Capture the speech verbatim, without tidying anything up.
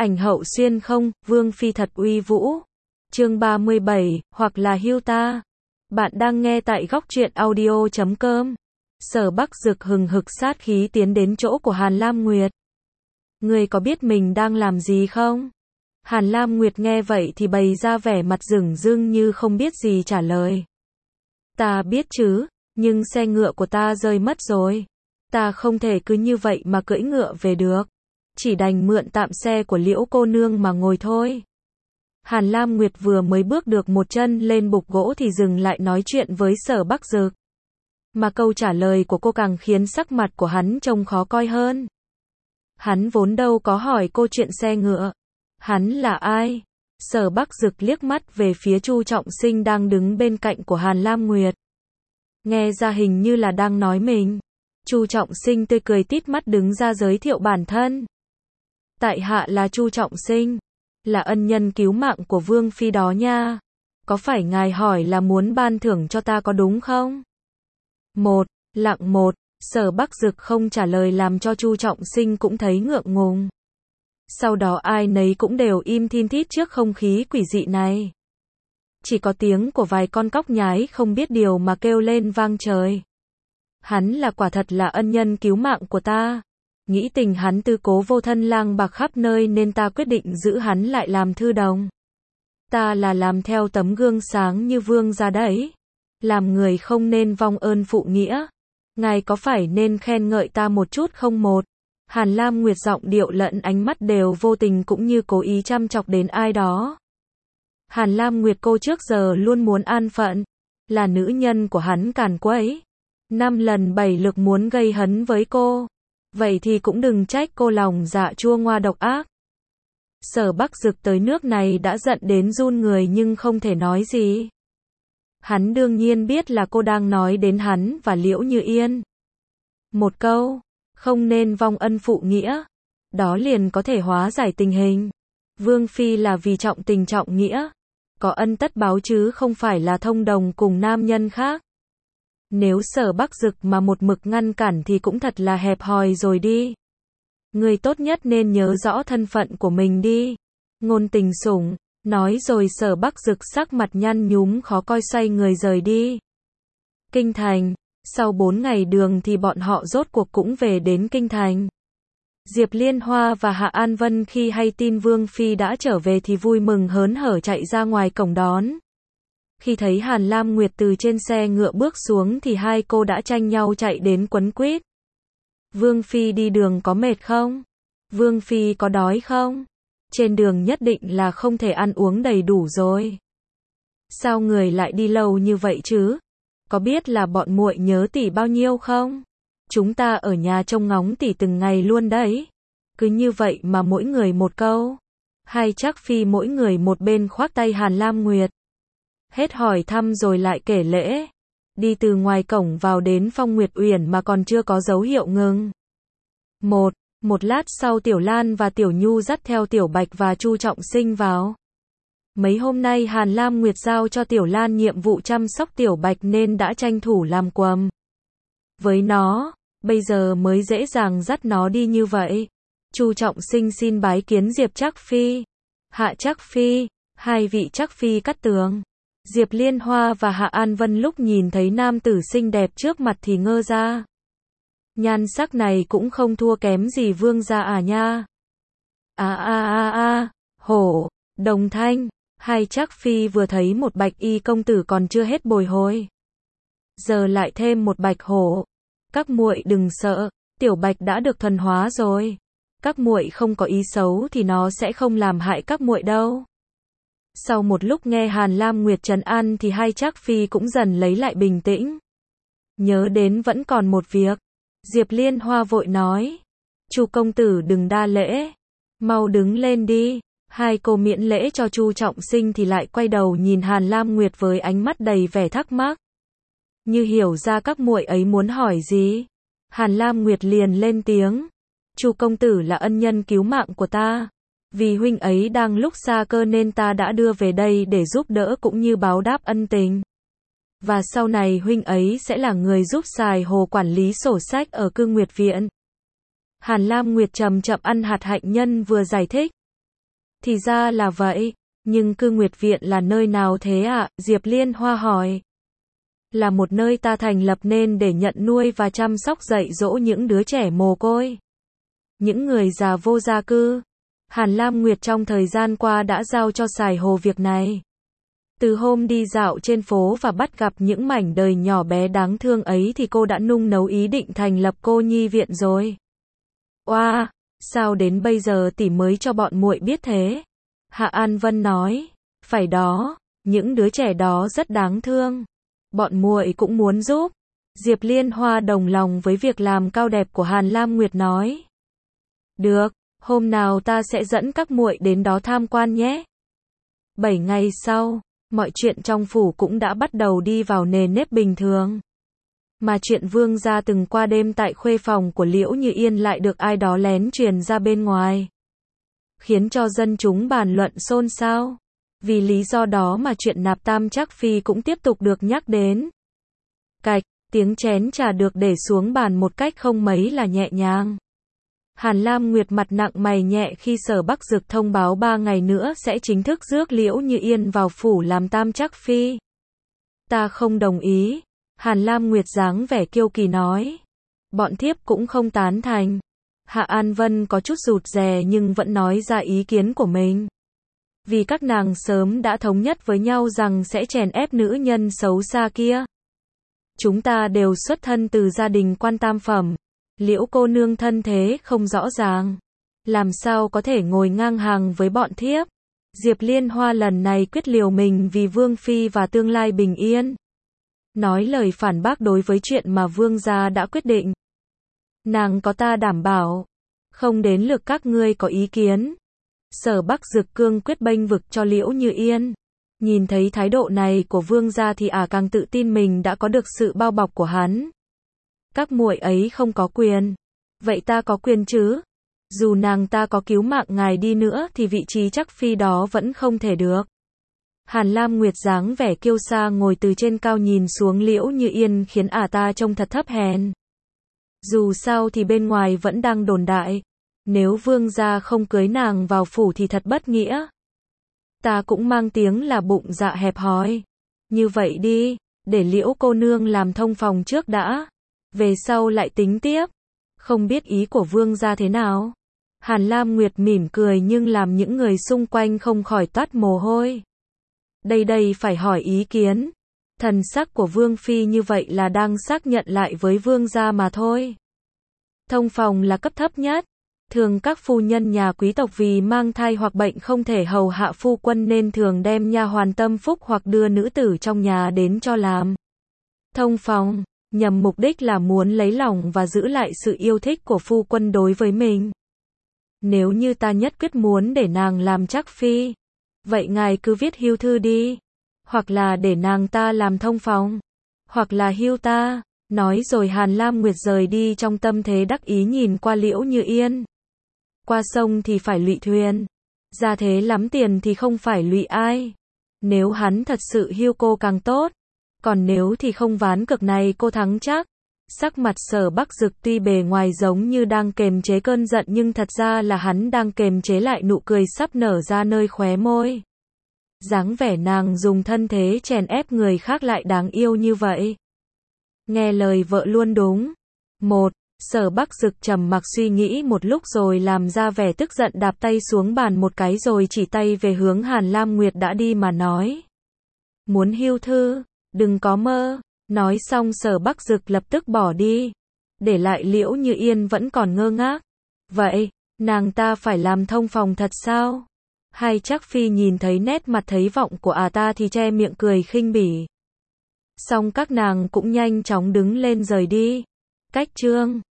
Ảnh hậu xuyên không, Vương Phi thật uy vũ. Chương ba mươi bảy, hoặc là hưu ta. Bạn đang nghe tại góc truyện audio chấm com. Sở Bắc Dực hừng hực sát khí tiến đến chỗ của Hàn Lam Nguyệt. Ngươi có biết mình đang làm gì không? Hàn Lam Nguyệt nghe vậy thì bày ra vẻ mặt dửng dưng như không biết gì trả lời. Ta biết chứ, nhưng xe ngựa của ta rơi mất rồi. Ta không thể cứ như vậy mà cưỡi ngựa về được. Chỉ đành mượn tạm xe của Liễu cô nương mà ngồi thôi. Hàn Lam Nguyệt vừa mới bước được một chân lên bục gỗ thì dừng lại nói chuyện với Sở Bắc Dực. Mà câu trả lời của cô càng khiến sắc mặt của hắn trông khó coi hơn. Hắn vốn đâu có hỏi cô chuyện xe ngựa. Hắn là ai? Sở Bắc Dực liếc mắt về phía Chu Trọng Sinh đang đứng bên cạnh của Hàn Lam Nguyệt. Nghe ra hình như là đang nói mình. Chu Trọng Sinh tươi cười tít mắt đứng ra giới thiệu bản thân. Tại hạ là Chu Trọng Sinh, là ân nhân cứu mạng của Vương Phi đó nha. Có phải ngài hỏi là muốn ban thưởng cho ta có đúng không? Một, lặng một, Sở Bắc Dực không trả lời làm cho Chu Trọng Sinh cũng thấy ngượng ngùng. Sau đó ai nấy cũng đều im thin thít trước không khí quỷ dị này. Chỉ có tiếng của vài con cóc nhái không biết điều mà kêu lên vang trời. Hắn là quả thật là ân nhân cứu mạng của ta. Nghĩ tình hắn tư cố vô thân lang bạc khắp nơi nên ta quyết định giữ hắn lại làm thư đồng. Ta là làm theo tấm gương sáng như vương gia đấy. Làm người không nên vong ơn phụ nghĩa. Ngài có phải nên khen ngợi ta một chút không một? Hàn Lam Nguyệt giọng điệu lẫn ánh mắt đều vô tình cũng như cố ý chăm chọc đến ai đó. Hàn Lam Nguyệt cô trước giờ luôn muốn an phận. Là nữ nhân của hắn càn quấy. Năm lần bảy lượt muốn gây hấn với cô. Vậy thì cũng đừng trách cô lòng dạ chua ngoa độc ác. Sở Bắc Dực tới nước này đã giận đến run người nhưng không thể nói gì. Hắn đương nhiên biết là cô đang nói đến hắn và Liễu Như Yên. Một câu, không nên vong ân phụ nghĩa. Đó liền có thể hóa giải tình hình. Vương Phi là vì trọng tình trọng nghĩa. Có ân tất báo chứ không phải là thông đồng cùng nam nhân khác. Nếu Sở Bắc Dực mà một mực ngăn cản thì cũng thật là hẹp hòi rồi đi. Người tốt nhất nên nhớ rõ thân phận của mình đi. Ngôn tình sủng, nói rồi Sở Bắc Dực sắc mặt nhăn nhúm khó coi xoay người rời đi. Kinh thành, sau bốn ngày đường thì bọn họ rốt cuộc cũng về đến Kinh thành. Diệp Liên Hoa và Hạ An Vân khi hay tin Vương Phi đã trở về thì vui mừng hớn hở chạy ra ngoài cổng đón. Khi thấy Hàn Lam Nguyệt từ trên xe ngựa bước xuống thì hai cô đã tranh nhau chạy đến quấn quýt. Vương Phi đi đường có mệt không? Vương Phi có đói không? Trên đường nhất định là không thể ăn uống đầy đủ rồi. Sao người lại đi lâu như vậy chứ? Có biết là bọn muội nhớ tỷ bao nhiêu không? Chúng ta ở nhà trông ngóng tỷ từng ngày luôn đấy. Cứ như vậy mà mỗi người một câu. Hay chắc Phi mỗi người một bên khoác tay Hàn Lam Nguyệt. Hết hỏi thăm rồi lại kể lễ. Đi từ ngoài cổng vào đến Phong Nguyệt Uyển mà còn chưa có dấu hiệu ngừng. Một, một lát sau Tiểu Lan và Tiểu Nhu dắt theo Tiểu Bạch và Chu Trọng Sinh vào. Mấy hôm nay Hàn Lam Nguyệt giao cho Tiểu Lan nhiệm vụ chăm sóc Tiểu Bạch nên đã tranh thủ làm quầm với nó, bây giờ mới dễ dàng dắt nó đi như vậy. Chu Trọng Sinh xin bái kiến Diệp Trác Phi, Hạ Trác Phi, hai vị Trác Phi cắt tường. Diệp Liên Hoa và Hạ An Vân lúc nhìn thấy nam tử xinh đẹp trước mặt thì ngơ ra. Nhan sắc này cũng không thua kém gì vương gia à nha. A a a a, hổ, đồng thanh, hai Trác Phi vừa thấy một bạch y công tử còn chưa hết bồi hồi. Giờ lại thêm một bạch hổ. Các muội đừng sợ, Tiểu Bạch đã được thuần hóa rồi. Các muội không có ý xấu thì nó sẽ không làm hại các muội đâu. Sau một lúc nghe Hàn Lam Nguyệt trấn an thì hai Trác Phi cũng dần lấy lại bình tĩnh. Nhớ đến vẫn còn một việc. Diệp Liên Hoa vội nói. Chu công tử đừng đa lễ. Mau đứng lên đi. Hai cô miễn lễ cho Chu Trọng Sinh thì lại quay đầu nhìn Hàn Lam Nguyệt với ánh mắt đầy vẻ thắc mắc. Như hiểu ra các muội ấy muốn hỏi gì. Hàn Lam Nguyệt liền lên tiếng. Chu công tử là ân nhân cứu mạng của ta. Vì huynh ấy đang lúc xa cơ nên ta đã đưa về đây để giúp đỡ cũng như báo đáp ân tình. Và sau này huynh ấy sẽ là người giúp Sài Hồ quản lý sổ sách ở Cương Nguyệt Viện. Hàn Lam Nguyệt chậm chậm ăn hạt hạnh nhân vừa giải thích. Thì ra là vậy, nhưng cư nguyệt viện là nơi nào thế ạ? Diệp Liên Hoa hỏi. Là một nơi ta thành lập nên để nhận nuôi và chăm sóc dạy dỗ những đứa trẻ mồ côi. Những người già vô gia cư. Hàn Lam Nguyệt trong thời gian qua đã giao cho Sài Hồ việc này. Từ hôm đi dạo trên phố và bắt gặp những mảnh đời nhỏ bé đáng thương ấy thì cô đã nung nấu ý định thành lập cô nhi viện rồi. Oa, wow, sao đến bây giờ tỷ mới cho bọn muội biết thế? Hạ An Vân nói, phải đó, những đứa trẻ đó rất đáng thương. Bọn muội cũng muốn giúp. Diệp Liên Hoa đồng lòng với việc làm cao đẹp của Hàn Lam Nguyệt nói. Được, hôm nào ta sẽ dẫn các muội đến đó tham quan nhé. Bảy ngày sau, mọi chuyện trong phủ cũng đã bắt đầu đi vào nề nếp bình thường. Mà chuyện Vương gia từng qua đêm tại khuê phòng của Liễu Như Yên lại được ai đó lén truyền ra bên ngoài, khiến cho dân chúng bàn luận xôn xao. Vì lý do đó mà chuyện nạp Tam Trác Phi cũng tiếp tục được nhắc đến. Cạch, tiếng chén trà được để xuống bàn một cách không mấy là nhẹ nhàng. Hàn Lam Nguyệt mặt nặng mày nhẹ khi Sở Bắc Dực thông báo ba ngày nữa sẽ chính thức rước Liễu Như Yên vào phủ làm Tam Trác Phi. Ta không đồng ý. Hàn Lam Nguyệt dáng vẻ kiêu kỳ nói. Bọn thiếp cũng không tán thành. Hạ An Vân có chút rụt rè nhưng vẫn nói ra ý kiến của mình. Vì các nàng sớm đã thống nhất với nhau rằng sẽ chèn ép nữ nhân xấu xa kia. Chúng ta đều xuất thân từ gia đình quan tam phẩm. Liễu cô nương thân thế không rõ ràng, làm sao có thể ngồi ngang hàng với bọn thiếp. Diệp Liên Hoa lần này quyết liều mình vì Vương Phi và tương lai bình yên. Nói lời phản bác đối với chuyện mà Vương gia đã quyết định. Nàng có ta đảm bảo, không đến lượt các ngươi có ý kiến. Sở Bắc Dực cương quyết bênh vực cho Liễu Như Yên. Nhìn thấy thái độ này của Vương gia thì ả à càng tự tin mình đã có được sự bao bọc của hắn. Các muội ấy không có quyền. Vậy ta có quyền chứ? Dù nàng ta có cứu mạng ngài đi nữa thì vị trí Trác Phi đó vẫn không thể được. Hàn Lam Nguyệt dáng vẻ kiêu sa ngồi từ trên cao nhìn xuống Liễu Như Yên khiến ả ta trông thật thấp hèn. Dù sao thì bên ngoài vẫn đang đồn đại. Nếu Vương gia không cưới nàng vào phủ thì thật bất nghĩa. Ta cũng mang tiếng là bụng dạ hẹp hòi. Như vậy đi, để Liễu cô nương làm thông phòng trước đã. Về sau lại tính tiếp. Không biết ý của Vương gia thế nào? Hàn Lam Nguyệt mỉm cười nhưng làm những người xung quanh không khỏi toát mồ hôi. Đây đây phải hỏi ý kiến. Thần sắc của Vương Phi như vậy là đang xác nhận lại với Vương gia mà thôi. Thông phòng là cấp thấp nhất. Thường các phu nhân nhà quý tộc vì mang thai hoặc bệnh không thể hầu hạ phu quân nên thường đem nha hoàn tâm phúc hoặc đưa nữ tử trong nhà đến cho làm thông phòng, nhằm mục đích là muốn lấy lòng và giữ lại sự yêu thích của phu quân đối với mình. Nếu như ta nhất quyết muốn để nàng làm Trác Phi, vậy ngài cứ viết hưu thư đi, hoặc là để nàng ta làm thông phòng, hoặc là hưu ta. Nói rồi Hàn Lam Nguyệt rời đi trong tâm thế đắc ý nhìn qua Liễu Như Yên. Qua sông thì phải lụy thuyền, ra thế lắm tiền thì không phải lụy ai. Nếu hắn thật sự hưu cô càng tốt, còn nếu thì không ván cược này cô thắng chắc. Sắc mặt Sở Bắc Dực tuy bề ngoài giống như đang kềm chế cơn giận nhưng thật ra là hắn đang kềm chế lại nụ cười sắp nở ra nơi khóe môi. Dáng vẻ nàng dùng thân thế chèn ép người khác lại đáng yêu như vậy. Nghe lời vợ luôn đúng. Một, Sở Bắc Dực trầm mặc suy nghĩ một lúc rồi làm ra vẻ tức giận đạp tay xuống bàn một cái rồi chỉ tay về hướng Hàn Lam Nguyệt đã đi mà nói. Muốn hưu thư, đừng có mơ. Nói xong Sở Bắc Dực lập tức bỏ đi. Để lại Liễu Như Yên vẫn còn ngơ ngác. Vậy, nàng ta phải làm thông phòng thật sao? Hai Trác Phi nhìn thấy nét mặt thấy vọng của ả ta thì che miệng cười khinh bỉ. Xong các nàng cũng nhanh chóng đứng lên rời đi. Cách chương